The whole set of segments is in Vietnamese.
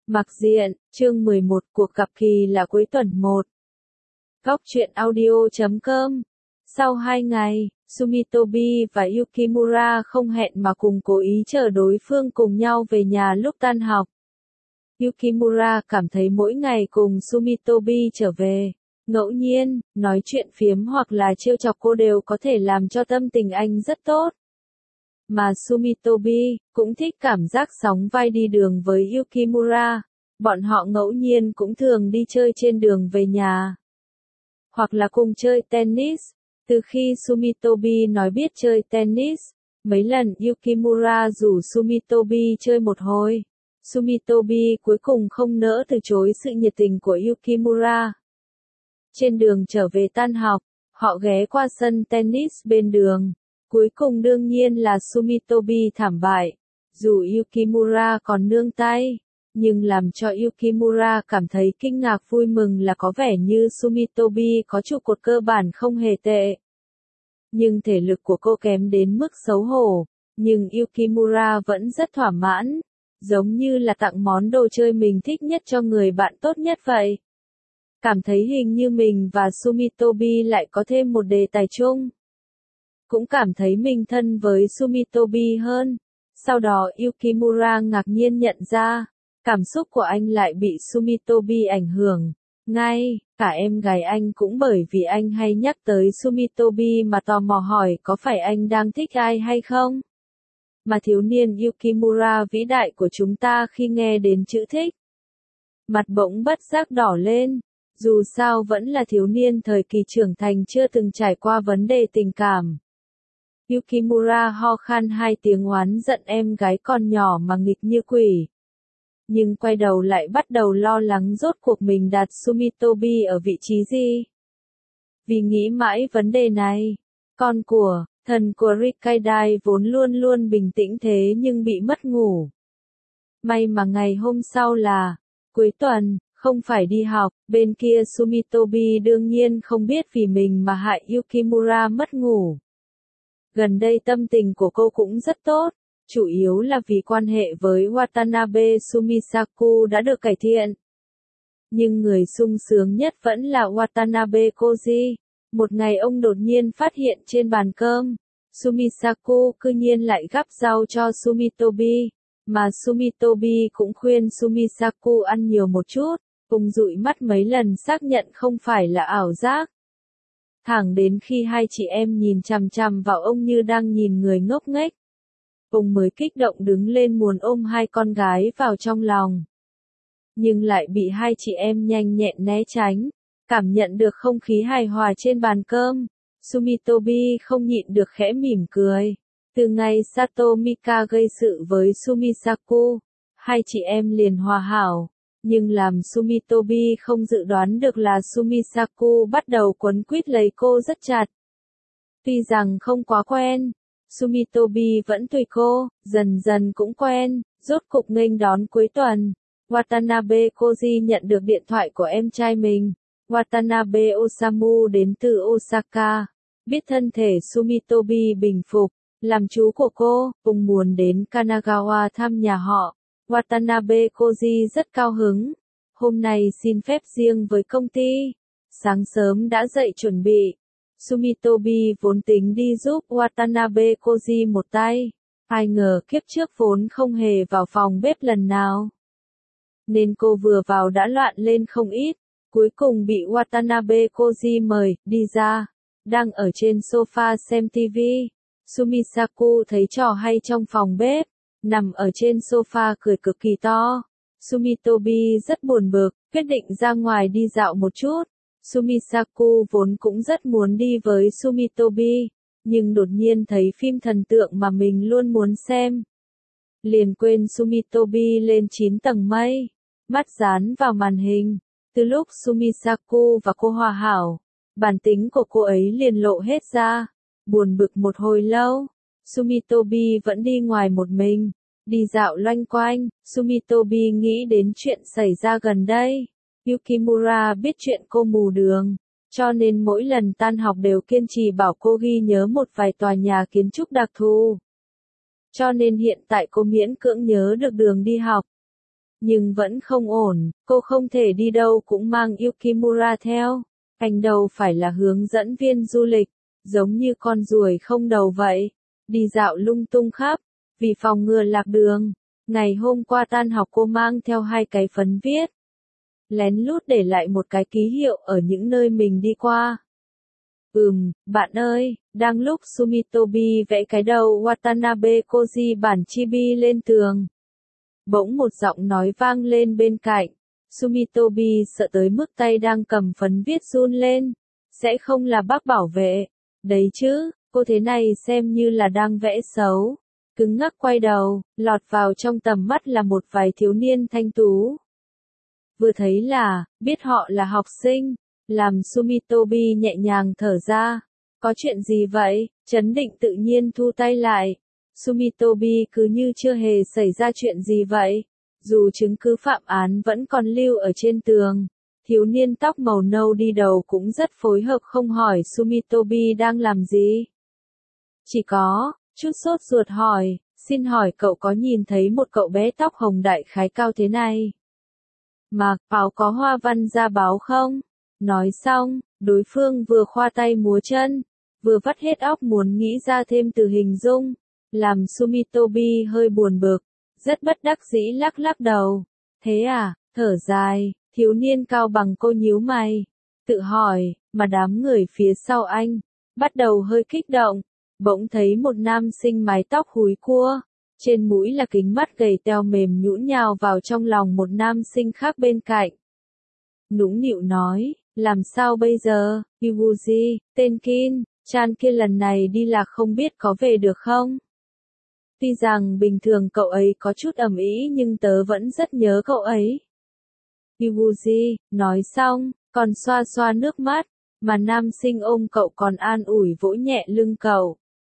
Mặc diện, chương 11, cuộc gặp kỳ lạ cuối tuần 1. Góc truyện audio.com. Sau 2 ngày, Sumitobi và Yukimura không hẹn mà cùng cố ý chờ đối phương cùng nhau về nhà lúc tan học. Yukimura cảm thấy mỗi ngày cùng Sumitobi trở về, ngẫu nhiên, nói chuyện phiếm hoặc là trêu chọc cô đều có thể làm cho tâm tình anh rất tốt. Mà Sumitobi cũng thích cảm giác sóng vai đi đường với Yukimura. Bọn họ ngẫu nhiên cũng thường đi chơi trên đường về nhà. Hoặc là cùng chơi tennis. Từ khi Sumitobi nói biết chơi tennis, mấy lần Yukimura rủ Sumitobi chơi một hồi. Sumitobi cuối cùng không nỡ từ chối sự nhiệt tình của Yukimura. Trên đường trở về tan học, họ ghé qua sân tennis bên đường. Cuối cùng đương nhiên là Sumitobi thảm bại. Dù Yukimura còn nương tay, nhưng làm cho Yukimura cảm thấy kinh ngạc vui mừng là có vẻ như Sumitobi có trụ cột cơ bản không hề tệ. Nhưng thể lực của cô kém đến mức xấu hổ, nhưng Yukimura vẫn rất thỏa mãn, giống như là tặng món đồ chơi mình thích nhất cho người bạn tốt nhất vậy. Cảm thấy hình như mình và Sumitobi lại có thêm một đề tài chung. Cũng cảm thấy mình thân với Sumitobi hơn. Sau đó Yukimura ngạc nhiên nhận ra, cảm xúc của anh lại bị Sumitobi ảnh hưởng. Ngay, cả em gái anh cũng bởi vì anh hay nhắc tới Sumitobi mà tò mò hỏi có phải anh đang thích ai hay không? Mà thiếu niên Yukimura vĩ đại của chúng ta khi nghe đến chữ thích, mặt bỗng bất giác đỏ lên. Dù sao vẫn là thiếu niên thời kỳ trưởng thành chưa từng trải qua vấn đề tình cảm. Yukimura ho khan 2 tiếng oán giận em gái con nhỏ mà nghịch như quỷ. Nhưng quay đầu lại bắt đầu lo lắng rốt cuộc mình đặt Sumitobi ở vị trí gì. Vì nghĩ mãi vấn đề này, con của, thần của Rikadai vốn luôn luôn bình tĩnh thế nhưng bị mất ngủ. May mà ngày hôm sau là cuối tuần, không phải đi học, bên kia Sumitobi đương nhiên không biết vì mình mà hại Yukimura mất ngủ. Gần đây tâm tình của cô cũng rất tốt, chủ yếu là vì quan hệ với Watanabe Sumisaku đã được cải thiện. Nhưng người sung sướng nhất vẫn là Watanabe Koji. Một ngày ông đột nhiên phát hiện trên bàn cơm, Sumisaku cư nhiên lại gắp rau cho Sumitobi, mà Sumitobi cũng khuyên Sumisaku ăn nhiều một chút, cùng dụi mắt mấy lần xác nhận không phải là ảo giác. Thẳng đến khi hai chị em nhìn chằm chằm vào ông như đang nhìn người ngốc nghếch, ông mới kích động đứng lên muốn ôm hai con gái vào trong lòng. Nhưng lại bị hai chị em nhanh nhẹn né tránh, cảm nhận được không khí hài hòa trên bàn cơm. Sumitobi không nhịn được khẽ mỉm cười. Từ ngày Sato Mika gây sự với Sumisaku, hai chị em liền hòa hảo. Nhưng làm Sumitobi không dự đoán được là Sumisaku bắt đầu quấn quýt lấy cô rất chặt. Tuy rằng không quá quen, Sumitobi vẫn tùy cô, dần dần cũng quen, rốt cục nghênh đón cuối tuần. Watanabe Koji nhận được điện thoại của em trai mình. Watanabe Osamu đến từ Osaka, biết thân thể Sumitobi bình phục, làm chú của cô, cùng muốn đến Kanagawa thăm nhà họ. Watanabe Koji rất cao hứng. Hôm nay xin phép riêng với công ty. Sáng sớm đã dậy chuẩn bị. Sumitobi vốn tính đi giúp Watanabe Koji một tay. Ai ngờ kiếp trước vốn không hề vào phòng bếp lần nào. Nên cô vừa vào đã loạn lên không ít. Cuối cùng bị Watanabe Koji mời, đi ra. Đang ở trên sofa xem TV. Sumisaku thấy trò hay trong phòng bếp. Nằm ở trên sofa cười cực kỳ to. Sumitobi rất buồn bực, quyết định ra ngoài đi dạo một chút. Sumisaku vốn cũng rất muốn đi với Sumitobi, nhưng đột nhiên thấy phim thần tượng mà mình luôn muốn xem. Liền quên Sumitobi lên 9 tầng mây, mắt dán vào màn hình. Từ lúc Sumisaku và cô hòa hảo, bản tính của cô ấy liền lộ hết ra. Buồn bực một hồi lâu, Sumitobi vẫn đi ngoài một mình, đi dạo loanh quanh. Sumitobi nghĩ đến chuyện xảy ra gần đây. Yukimura biết chuyện cô mù đường, cho nên mỗi lần tan học đều kiên trì bảo cô ghi nhớ một vài tòa nhà kiến trúc đặc thù. Cho nên hiện tại cô miễn cưỡng nhớ được đường đi học. Nhưng vẫn không ổn, cô không thể đi đâu cũng mang Yukimura theo. Anh đâu phải là hướng dẫn viên du lịch, giống như con ruồi không đầu vậy. Đi dạo lung tung khắp, vì phòng ngừa lạc đường. Ngày hôm qua tan học cô mang theo 2 cái phấn viết. Lén lút để lại một cái ký hiệu ở những nơi mình đi qua. Bạn ơi, đang lúc Sumitobi vẽ cái đầu Watanabe Koji bản chibi lên tường. Bỗng một giọng nói vang lên bên cạnh. Sumitobi sợ tới mức tay đang cầm phấn viết run lên. Sẽ không là bác bảo vệ. Đấy chứ, cô thế này xem như là đang vẽ xấu. Cứng ngắc quay đầu, lọt vào trong tầm mắt là một vài thiếu niên thanh tú. Vừa thấy là, biết họ là học sinh, làm Sumitobi nhẹ nhàng thở ra. Có chuyện gì vậy? Trấn định tự nhiên thu tay lại. Sumitobi cứ như chưa hề xảy ra chuyện gì vậy. Dù chứng cứ phạm án vẫn còn lưu ở trên tường. Thiếu niên tóc màu nâu đi đầu cũng rất phối hợp không hỏi Sumitobi đang làm gì. Chỉ có, chút sốt ruột hỏi, xin hỏi cậu có nhìn thấy một cậu bé tóc hồng đại khái cao thế này? Mặc áo có hoa văn da báo không? Nói xong, đối phương vừa khoa tay múa chân, vừa vắt hết óc muốn nghĩ ra thêm từ hình dung, làm Sumitobi hơi buồn bực, rất bất đắc dĩ lắc lắc đầu. Thế à, thở dài, thiếu niên cao bằng cô nhíu mày, tự hỏi, mà đám người phía sau anh, bắt đầu hơi kích động, bỗng thấy một nam sinh mái tóc húi cua. Trên mũi là kính mắt gầy teo mềm nhũn nhào vào trong lòng một nam sinh khác bên cạnh. Nũng nịu nói, làm sao bây giờ, Ibuji, tên Kin, chan kia lần này đi lạc không biết có về được không? Tuy rằng bình thường cậu ấy có chút ầm ĩ nhưng tớ vẫn rất nhớ cậu ấy. Ibuji, nói xong, còn xoa xoa nước mắt, mà nam sinh ôm cậu còn an ủi vỗ nhẹ lưng cậu.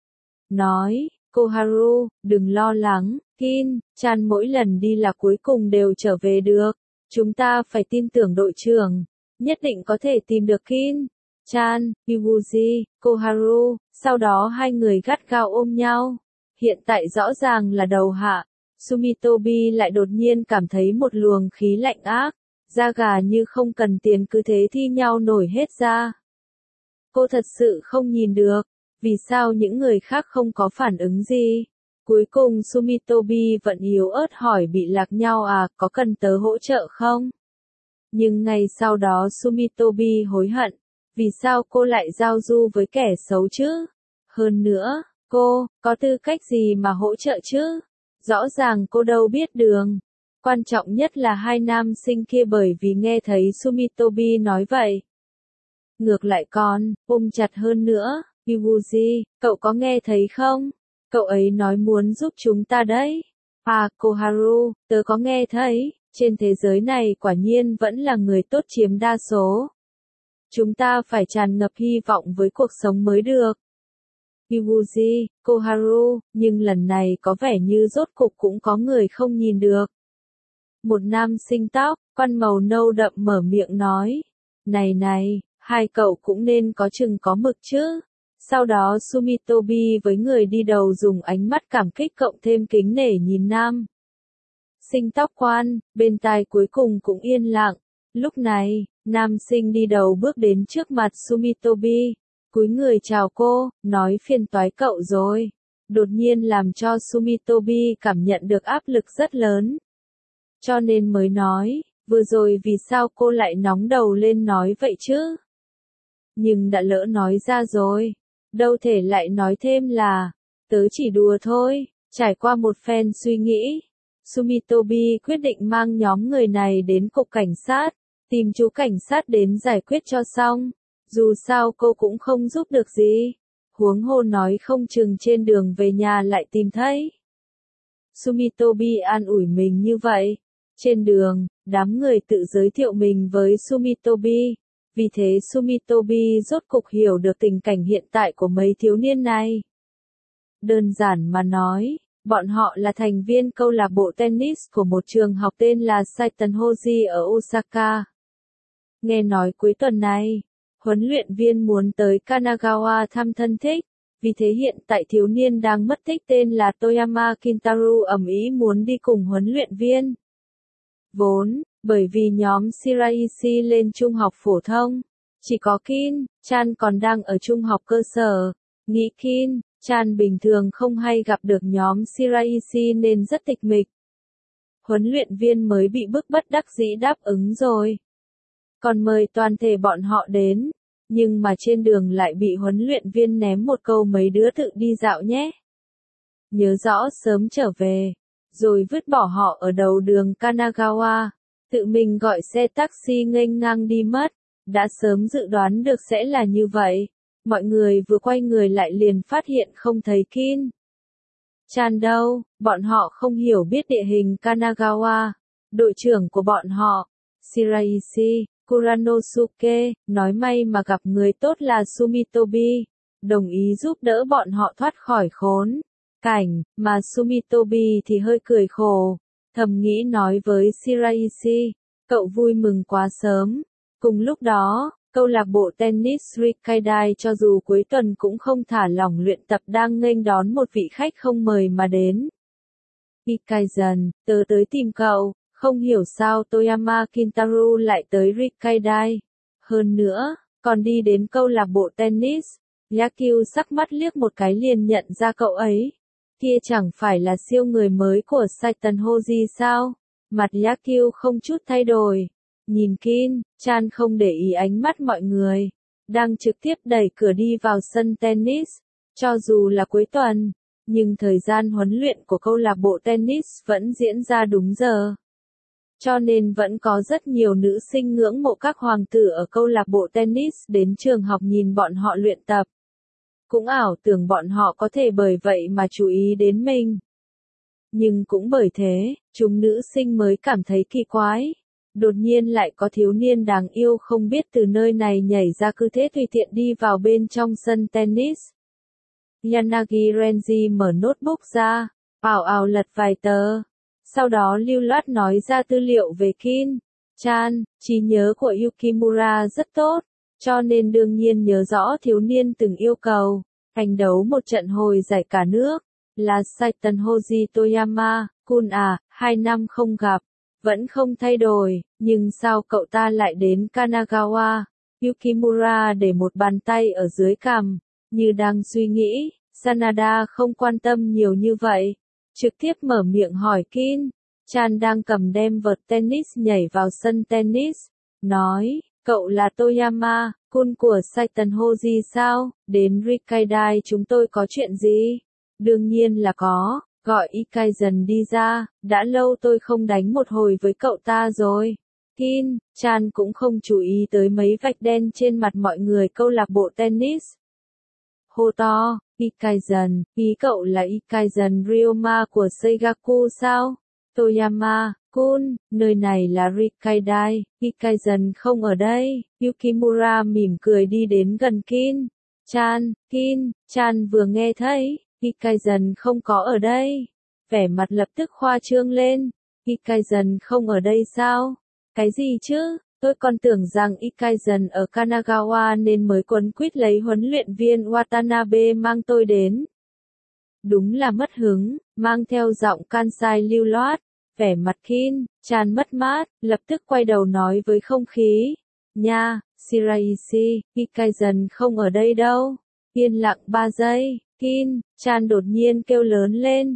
Nói, Koharu, đừng lo lắng, Kin, chan mỗi lần đi là cuối cùng đều trở về được. Chúng ta phải tin tưởng đội trưởng, nhất định có thể tìm được Kin. Chan, Ibuji, Koharu, sau đó hai người gắt gao ôm nhau. Hiện tại rõ ràng là đầu hạ, Sumitobi lại đột nhiên cảm thấy một luồng khí lạnh ác, da gà như không cần tiền cứ thế thi nhau nổi hết ra. Cô thật sự không nhìn được. Vì sao những người khác không có phản ứng gì? Cuối cùng Sumitobi vẫn yếu ớt hỏi bị lạc nhau à, có cần tớ hỗ trợ không? Nhưng ngày sau đó Sumitobi hối hận. Vì sao cô lại giao du với kẻ xấu chứ? Hơn nữa, cô, có tư cách gì mà hỗ trợ chứ? Rõ ràng cô đâu biết đường. Quan trọng nhất là hai nam sinh kia bởi vì nghe thấy Sumitobi nói vậy. Ngược lại còn, ôm chặt hơn nữa. Ibuji, cậu có nghe thấy không? Cậu ấy nói muốn giúp chúng ta đấy. À, Koharu, tớ có nghe thấy, trên thế giới này quả nhiên vẫn là người tốt chiếm đa số. Chúng ta phải tràn ngập hy vọng với cuộc sống mới được. Ibuji, Koharu, nhưng lần này có vẻ như rốt cục cũng có người không nhìn được. Một nam sinh tóc, quan màu nâu đậm mở miệng nói. Này, hai cậu cũng nên có chừng có mực chứ. Sau đó Sumitobi với người đi đầu dùng ánh mắt cảm kích cộng thêm kính nể nhìn nam sinh tóc quan, bên tai cuối cùng cũng yên lặng. Lúc này, nam sinh đi đầu bước đến trước mặt Sumitobi, cúi người chào cô, nói phiền toái cậu rồi. Đột nhiên làm cho Sumitobi cảm nhận được áp lực rất lớn. Cho nên mới nói, vừa rồi vì sao cô lại nóng đầu lên nói vậy chứ? Nhưng đã lỡ nói ra rồi. Đâu thể lại nói thêm là, tớ chỉ đùa thôi. Trải qua một phen suy nghĩ, Sumitobi quyết định mang nhóm người này đến cục cảnh sát, tìm chú cảnh sát đến giải quyết cho xong. Dù sao cô cũng không giúp được gì. Huống hồ nói không chừng trên đường về nhà lại tìm thấy. Sumitobi an ủi mình như vậy. Trên đường, đám người tự giới thiệu mình với Sumitobi. Vì thế Sumitobi rốt cục hiểu được tình cảnh hiện tại của mấy thiếu niên này. Đơn giản mà nói, bọn họ là thành viên câu lạc bộ tennis của một trường học tên là Saitenhoji ở Osaka. Nghe nói cuối tuần này, huấn luyện viên muốn tới Kanagawa thăm thân thích, vì thế hiện tại thiếu niên đang mất tích tên là Toyama Kintaru ầm ĩ muốn đi cùng huấn luyện viên. Vốn, bởi vì nhóm Shiraishi lên trung học phổ thông, chỉ có Kin, Chan còn đang ở trung học cơ sở. Nghĩ Kin, Chan bình thường không hay gặp được nhóm Shiraishi nên rất tịch mịch. Huấn luyện viên mới bị bức bất đắc dĩ đáp ứng rồi. Còn mời toàn thể bọn họ đến, nhưng mà trên đường lại bị huấn luyện viên ném một câu mấy đứa tự đi dạo nhé. Nhớ rõ sớm trở về, rồi vứt bỏ họ ở đầu đường Kanagawa, tự mình gọi xe taxi nghênh ngang đi mất. Đã sớm dự đoán được sẽ là như vậy. Mọi người vừa quay người lại liền phát hiện không thấy Kin. Chan đâu, bọn họ không hiểu biết địa hình Kanagawa. Đội trưởng của bọn họ, Shiraishi, Kuranosuke, nói may mà gặp người tốt là Sumitobi, đồng ý giúp đỡ bọn họ thoát khỏi khốn cảnh, mà Sumitobi thì hơi cười khổ, thầm nghĩ nói với Shiraishi, cậu vui mừng quá sớm. Cùng lúc đó, câu lạc bộ tennis Rikkaidai cho dù cuối tuần cũng không thả lỏng luyện tập đang nghênh đón một vị khách không mời mà đến. Ikaizen, tớ tới tìm cậu, không hiểu sao Toyama Kintaru lại tới Rikkaidai. Hơn nữa, còn đi đến câu lạc bộ tennis. Yakyu sắc mắt liếc một cái liền nhận ra cậu ấy. Kia chẳng phải là siêu người mới của Saiten Hoji sao? Mặt Yakyu không chút thay đổi. Nhìn Kin, Chan không để ý ánh mắt mọi người. Đang trực tiếp đẩy cửa đi vào sân tennis. Cho dù là cuối tuần, nhưng thời gian huấn luyện của câu lạc bộ tennis vẫn diễn ra đúng giờ. Cho nên vẫn có rất nhiều nữ sinh ngưỡng mộ các hoàng tử ở câu lạc bộ tennis đến trường học nhìn bọn họ luyện tập. Cũng ảo tưởng bọn họ có thể bởi vậy mà chú ý đến mình. Nhưng cũng bởi thế, chúng nữ sinh mới cảm thấy kỳ quái. Đột nhiên lại có thiếu niên đáng yêu không biết từ nơi này nhảy ra cứ thế tùy tiện đi vào bên trong sân tennis. Yanagi Renji mở notebook ra, ảo ảo lật vài tờ. Sau đó lưu loát nói ra tư liệu về Kin. Chan, trí nhớ của Yukimura rất tốt, cho nên đương nhiên nhớ rõ thiếu niên từng yêu cầu hành đấu một trận hồi giải cả nước, là Saiten Hoji Toyama. Kun à, 2 năm không gặp, vẫn không thay đổi, nhưng sao cậu ta lại đến Kanagawa? Yukimura để một bàn tay ở dưới cằm, như đang suy nghĩ. Sanada không quan tâm nhiều như vậy, trực tiếp mở miệng hỏi Kin. Chan đang cầm đem vợt tennis nhảy vào sân tennis, nói, cậu là Toyama, Kun của Saiten Hoji sao? Đến Rikkaidai chúng tôi có chuyện gì? Đương nhiên là có, gọi Ikaizen đi ra, đã lâu tôi không đánh một hồi với cậu ta rồi. Kin, Chan cũng không chú ý tới mấy vạch đen trên mặt mọi người câu lạc bộ tennis. Hô to, Ikaizen, ý cậu là Ikaizen Ryoma của Seigaku sao? Toyama, Kun, nơi này là Rikkaidai, Ikaizen không ở đây. Yukimura mỉm cười đi đến gần Kin. Kin, Chan vừa nghe thấy, Ikaizen không có ở đây. Vẻ mặt lập tức khoa trương lên. Ikaizen không ở đây sao? Cái gì chứ? Tôi còn tưởng rằng Ikaizen ở Kanagawa nên mới quấn quýt lấy huấn luyện viên Watanabe mang tôi đến. Đúng là mất hứng, mang theo giọng Kansai lưu loát, vẻ mặt Kin, Chan mất mát, lập tức quay đầu nói với không khí. Nha, Shiraishi, Ikaizen không ở đây đâu. Yên lặng 3 giây, Kin, Chan đột nhiên kêu lớn lên.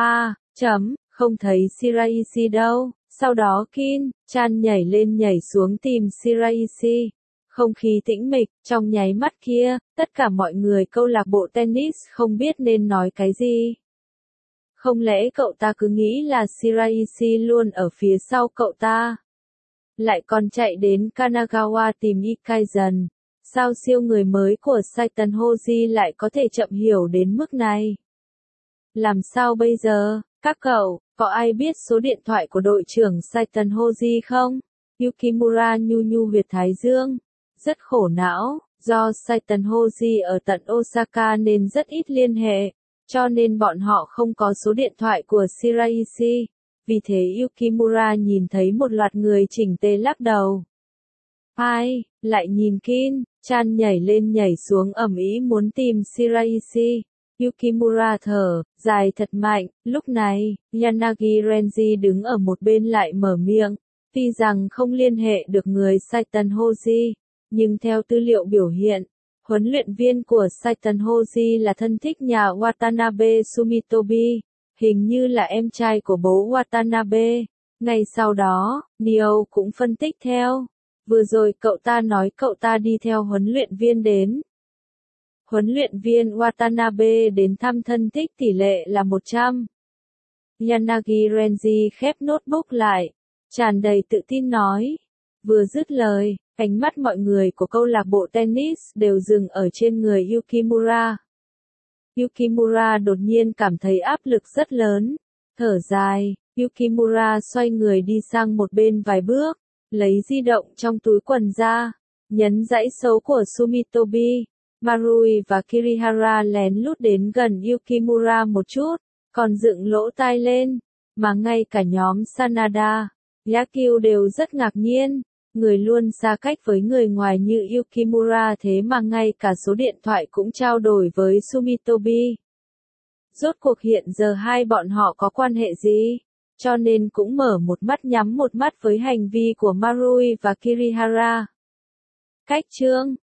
Không thấy Shiraishi đâu. Sau đó Kin, Chan nhảy lên nhảy xuống tìm Shiraishi. Không khí tĩnh mịch, trong nháy mắt kia, tất cả mọi người câu lạc bộ tennis không biết nên nói cái gì. Không lẽ cậu ta cứ nghĩ là Shiraishi luôn ở phía sau cậu ta? Lại còn chạy đến Kanagawa tìm Ikaizen. Sao siêu người mới của Saiten Hoji lại có thể chậm hiểu đến mức này? Làm sao bây giờ, các cậu, có ai biết số điện thoại của đội trưởng Saiten Hoji không? Yukimura nhu nhu huyệt thái dương. Rất khổ não, do Saiten Hoji ở tận Osaka nên rất ít liên hệ, cho nên bọn họ không có số điện thoại của Shiraishi. Vì thế Yukimura nhìn thấy một loạt người chỉnh tề lắc đầu. Ai, lại nhìn Kin, Chan nhảy lên nhảy xuống ầm ĩ muốn tìm Shiraishi. Yukimura thở dài thật mạnh, lúc này, Yanagi Renji đứng ở một bên lại mở miệng, Tuy rằng không liên hệ được người Saitan Hoji, nhưng theo tư liệu biểu hiện, huấn luyện viên của Saitan Hoji là thân thích nhà Watanabe Sumitobi, hình như là em trai của bố Watanabe. Ngày sau đó, Neo cũng phân tích theo. Vừa rồi cậu ta nói cậu ta đi theo huấn luyện viên đến. Huấn luyện viên Watanabe đến thăm thân thích tỷ lệ là 100. Yanagi Renji khép notebook lại, tràn đầy tự tin nói. Vừa dứt lời, ánh mắt mọi người của câu lạc bộ tennis đều dừng ở trên người Yukimura. Yukimura đột nhiên cảm thấy áp lực rất lớn. Thở dài, Yukimura xoay người đi sang một bên vài bước, lấy di động trong túi quần ra, nhấn dãy số của Sumitobi. Marui và Kirihara lén lút đến gần Yukimura một chút, còn dựng lỗ tai lên, mà ngay cả nhóm Sanada, Yakyu đều rất ngạc nhiên, người luôn xa cách với người ngoài như Yukimura thế mà ngay cả số điện thoại cũng trao đổi với Sumitobi. Rốt cuộc hiện giờ hai bọn họ có quan hệ gì? Cho nên cũng mở một mắt nhắm một mắt với hành vi của Marui và Kirihara. Cách chương